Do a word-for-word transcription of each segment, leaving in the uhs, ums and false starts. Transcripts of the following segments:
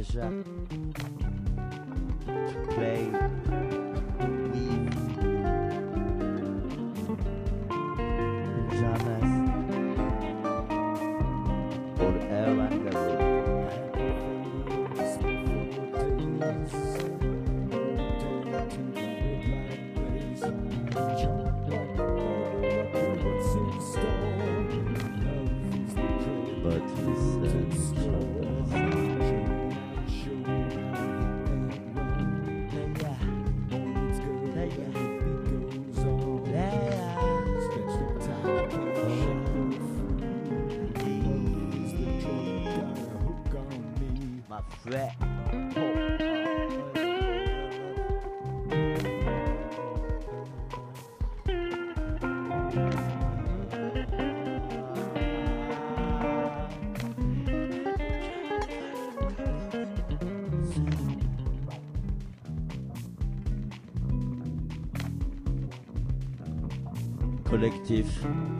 pleasure to play with Jonas forever and ever. But he my friend. Collectif.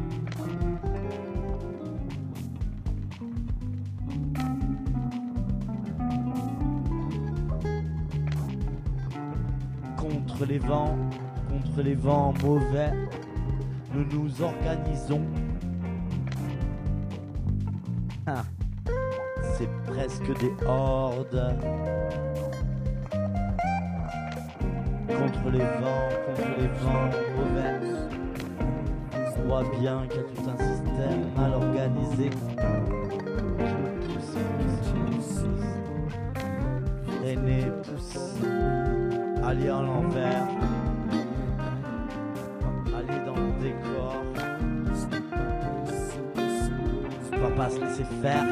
Contre les vents, contre les vents mauvais, nous nous organisons. Ah, c'est presque des hordes. Contre les vents, contre les vents mauvais. On voit bien qu'il y a tout un système mal organisé qui nous pousse, pousse, pousse, freiner, pousse, aller à l'envers, aller dans le décor. On va pas se laisser faire.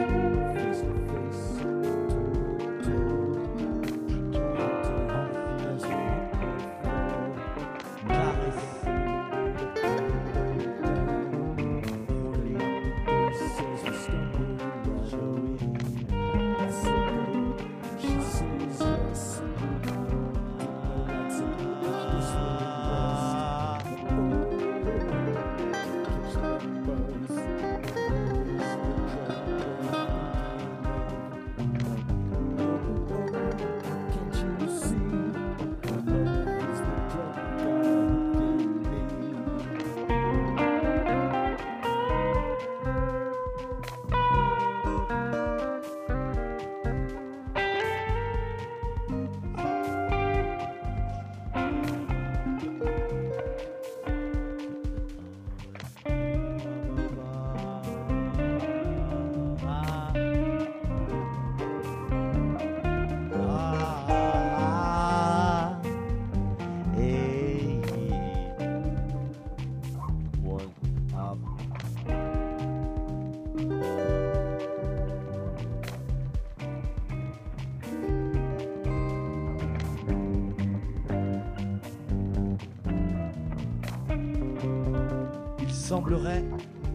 Semblerait,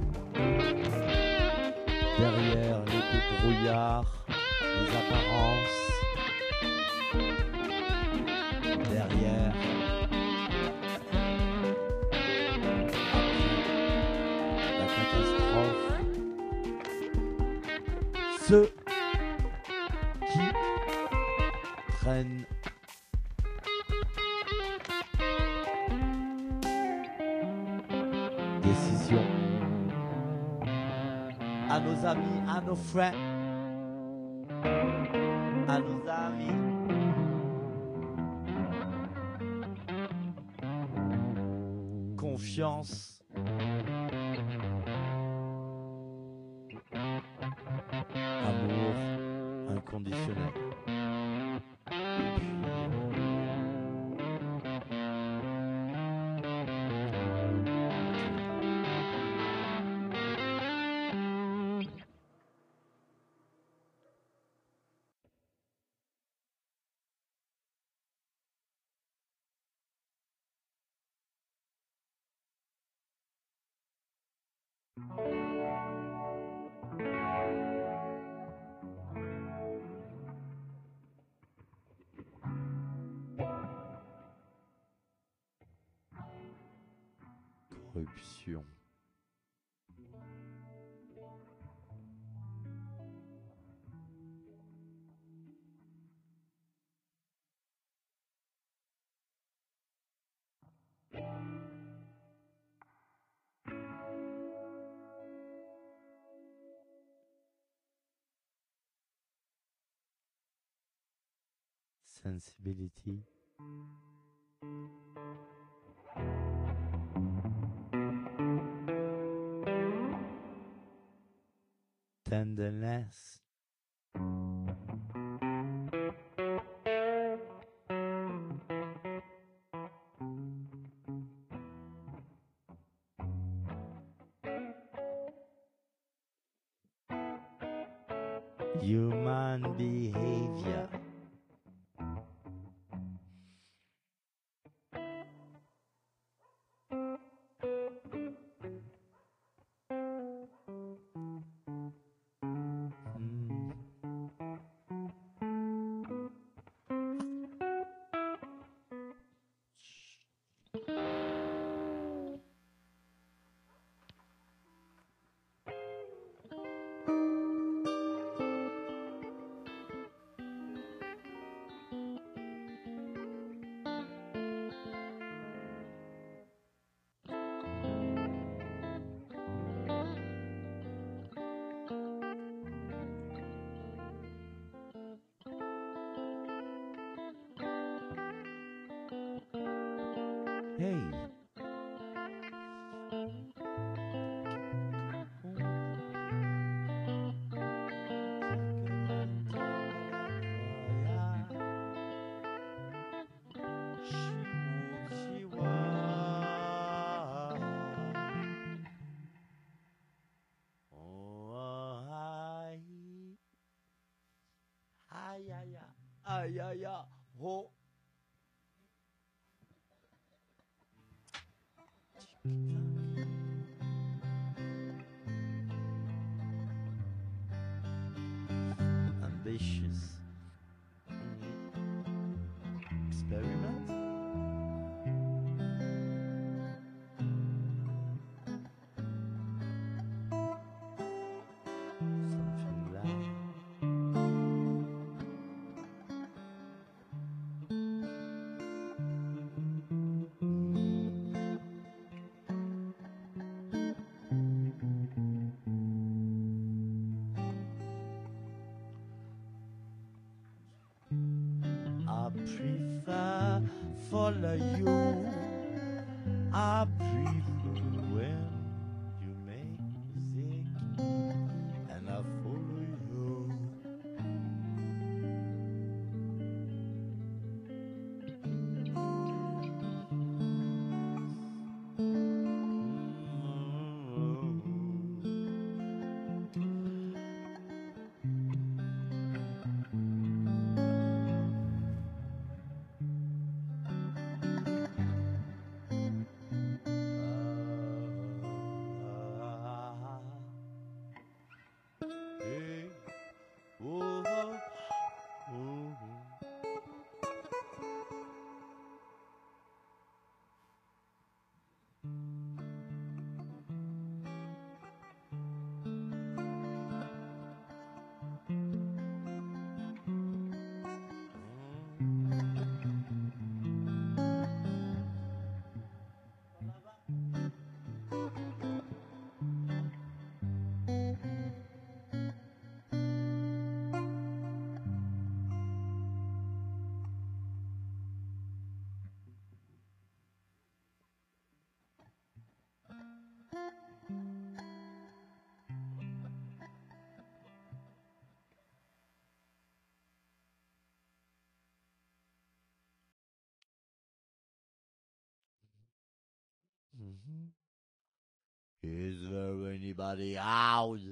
derrière les brouillards, les apparences, derrière, après la catastrophe, ceux qui prennent décision à nos amis, à nos frères, à nos amis. Confiance. Amour inconditionnel. Et puis, corruption. sensibility, tenderness, human behavior, mm. Hey. Aïe aïe aïe aïe aïe oh. Ambitious. Mm-hmm. Experiment. Something loud. I prefer follow you. I prefer when you make music and I follow you. Hey, oh, oh, oh. Mm-hmm. Is there anybody out?